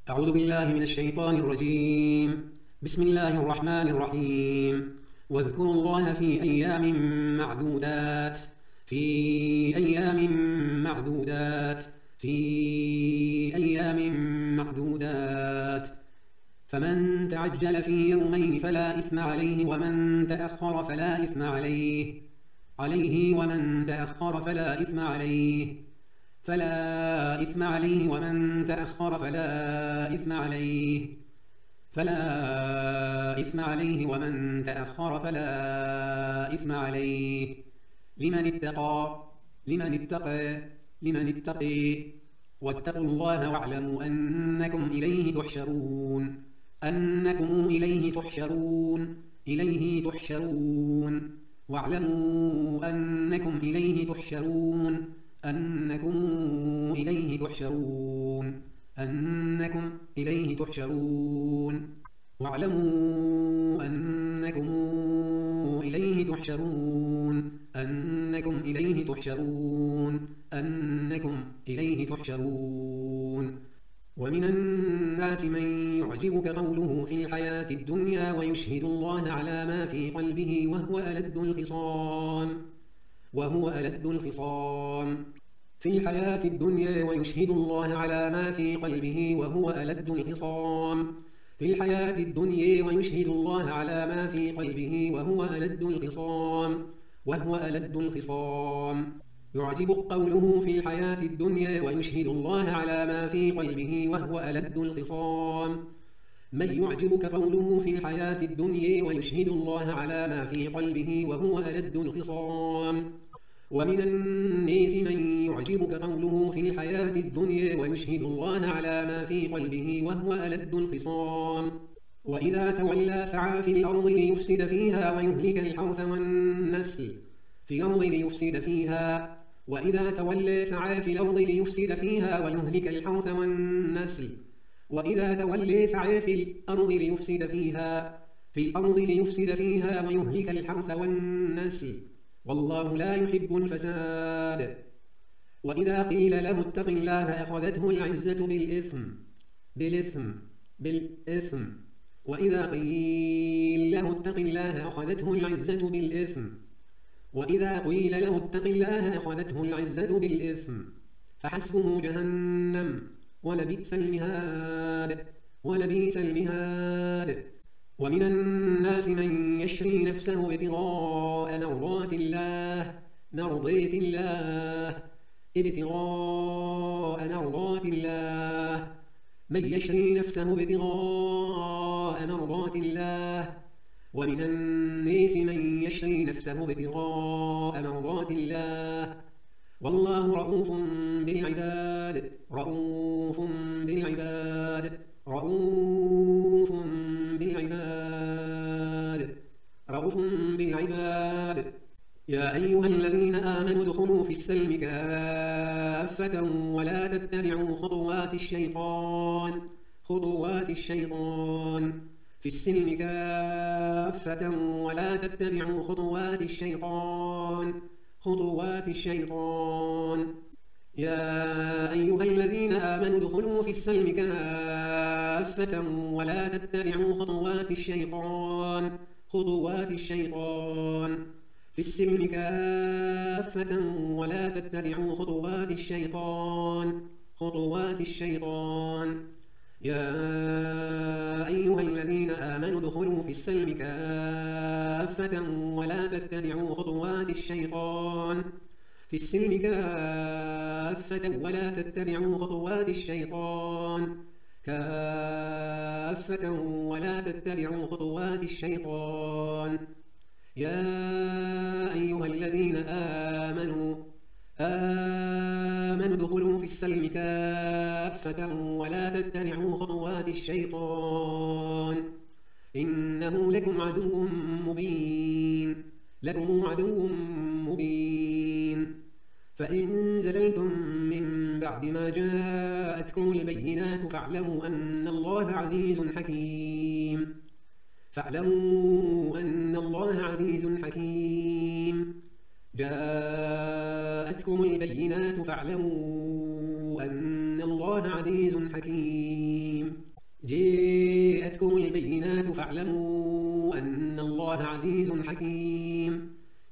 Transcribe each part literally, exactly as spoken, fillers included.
أعوذ بالله من الشيطان الرجيم. بسم الله الرحمن الرحيم. واذكروا الله في أيام معدودات في أيام معدودات في أيام معدودات فمن تعجل في يومين فلا إثم عليه ومن تأخر فلا إثم عليه عليه ومن تأخر فلا إثم عليه فلا إثم عليه ومن تأخر فلا إثم عليه فلا إثم عليه ومن تأخر فلا إثم عليه لمن اتقى لمن اتقى لمن اتقي واتقوا الله واعلموا أنكم إليه تحشرون أنكم إليه تحشرون إليه تحشرون واعلموا أنكم إليه تحشرون أنكم إليه تحشرون أنكم إليه تحشرون واعلموا أنكم إليه تحشرون أنكم إليه تحشرون أنكم إليه تحشرون ومن الناس من يعجبك قوله في الحياة الدنيا ويشهد الله على ما في قلبه وهو ألد الخصام وهو ألد الخصام في الحياة الدنيا ويشهد الله على ما في قلبه وهو ألد الخصام في الحياة الدنيا ويشهد الله على ما في قلبه وهو ألد الخصام وهو ألد الخصام يعجب قوله في الحياة الدنيا ويشهد الله على ما في قلبه وهو ألد الخصام من يعجبك قوله في الحياة الدنيا ويشهد الله على ما في قلبه وهو ألد الخصام ومن الناس من يعجبك قوله في الحياة الدنيا ويشهد الله على ما في قلبه وهو ألد الخصام وإذا تولى سعى في الأرض ليفسد فيها ويهلك الحرث والنسل في الأرض ليفسد فيها وإذا تولى سعى في الأرض ليفسد فيها ويهلك الحرث والنسل وإذا تولى سعى في الأرض ليفسد فيها في الأرض ليفسد فيها ويهلك الحرث والنسل والله لا يحب الفساد وإذا قيل له اتق الله أخذته العزة بالإثم بالإثم بالإثم وإذا قيل له اتق الله أخذته العزة بالإثم وإذا قيل له اتق الله أخذته العزة بالإثم فحسبه جهنم ولبئس المهاد ولبئس المهاد ومن الناس من يشري نفسه ابتغاء مرضات الله مرضات الله ابتغاء مرضات الله من يشري نفسه ابتغاء مرضات الله ومن الناس من يشري نفسه ابتغاء مرضات الله والله رؤوف بالعباد رؤوف بالعباد رؤوف بالعباد رؤوف بالعباد يا أيها الذين آمنوا ادخلوا في السلم كافة ولا تتبعوا خطوات الشيطان خطوات الشيطان في السلم كافة ولا تتبعوا خطوات الشيطان خطوات الشيطان يا أيها الذين آمنوا ادخلوا في السلم كافة ولا تتبعوا خطوات الشيطان خطوات الشيطان في السلم كافة ولا تتبعوا خطوات الشيطان خطوات الشيطان يا أيها الذين آمنوا ادخلوا في السلم كافة ولا تتبعوا خطوات الشيطان في السلم كافة ولا تتبعوا خطوات الشيطان كافة ولا تتبعوا خطوات الشيطان يا أيها الذين آمنوا آمنوا ادخلوا في السلم كافة ولا تتبعوا خطوات الشيطان إنه لكم عدو مبين لكم عدو مبين فإن زللتم من بعد ما جاءتكم البينات فاعلموا أن الله عزيز حكيم فاعلموا أن الله عزيز حكيم جاءتكم البينات فاعلموا أن الله الله عزيز حكيم. جاءتكم البينات فاعلموا أن الله عزيز حكيم.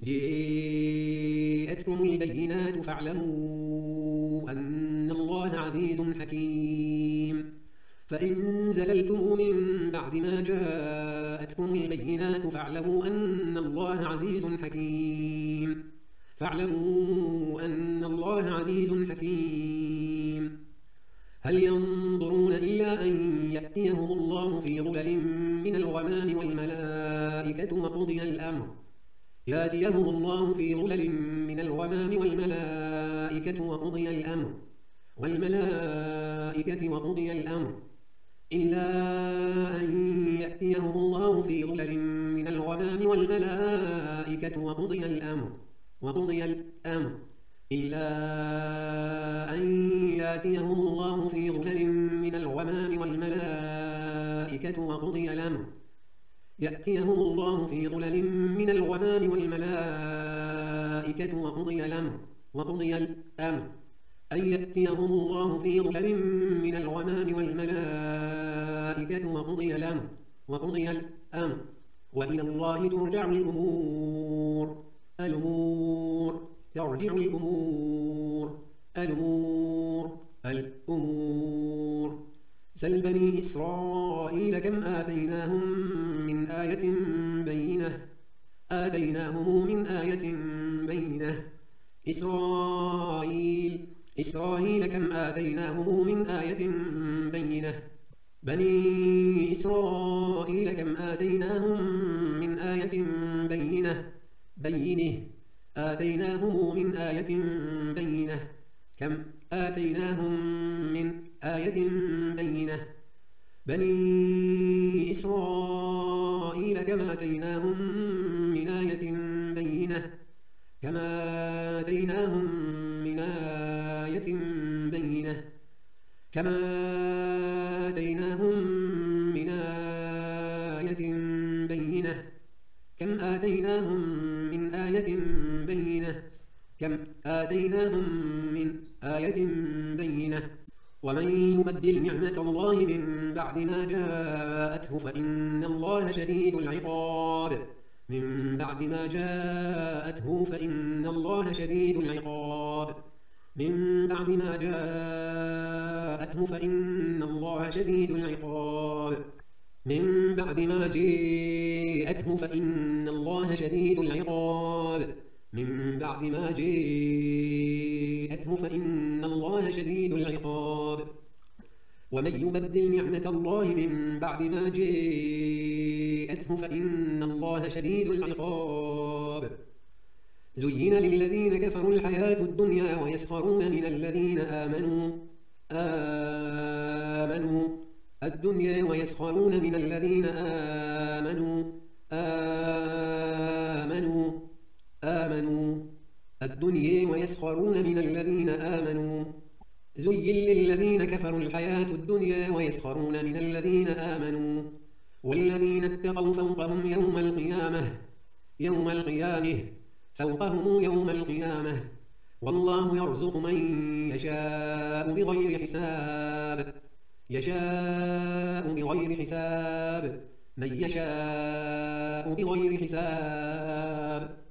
جاءتكم البينات فاعلموا أن الله عزيز حكيم. فإن زللتم من بعد ما جاءتكم البينات فاعلموا أن الله عزيز حكيم. فاعلموا أن الله عزيز حكيم. هل ينظرون إلا أن يأتيهم الله في ظلل من الغمام والملائكة وقضي الأمر يأتيهم الله في ظلل من الغمام والملائكة وقضي الأمر والملائكة وقضي الأمر إلا أن يأتيهم الله في ظلل من الغمام والملائكة وقضي الأمر وقضي الأمر إلا أن يأتيهم الله في ظلل من الغمام والملائكة وقضي الأمر يأتيهم الله في ظلل من الغمام والملائكة وقضي الأمر وقضي الأمر أن يأتيهم الله في ظلل من الغمام والملائكة وقضي الأمر وقضي الأمر وإلى الله ترجع الأمور الأمور ترجع الأمور الأمور الأمور سل بني إسرائيل كم آتيناهم من آية بينة آتيناهم من آية بينة إسرائيل إسرائيل كم آتيناهم من آية بينة بني إسرائيل كم آتيناهم من آية بينة بينه آتيناهم من آية بينة كم آتيناهم من آية بينة بني إسرائيل كم آتيناهم من آية بينة كما آتيناهم من آية بينة كما آتيناهم من آية بينة كم آتيناهم من آية بينة كم آتيناهم من آية بينة ومن يبدل نعمة الله من بعد ما جاءته فإن الله شديد العقاب من بعد ما جاءته فإن الله شديد العقاب من بعد ما جاءته فإن الله شديد العقاب من بعد ما جاءته فإن الله شديد العقاب من بعد ما جاءته فإن الله شديد العقاب ومن يبدل نعمة الله من بعد ما جاءته فإن الله شديد العقاب زين للذين كفروا الحياة الدنيا ويسخرون من الذين آمنوا آمنوا الدنيا ويسخرون من الذين آمنوا آمنوا آمنوا الدنيا ويسخرون من الذين آمنوا زين للذين كفروا الحياة الدنيا ويسخرون من الذين آمنوا والذين اتقوا فوقهم يوم القيامة يوم القيامة فوقهم يوم القيامة والله يرزق من يشاء بغير حساب يشاء بغير حساب من يشاء بغير حساب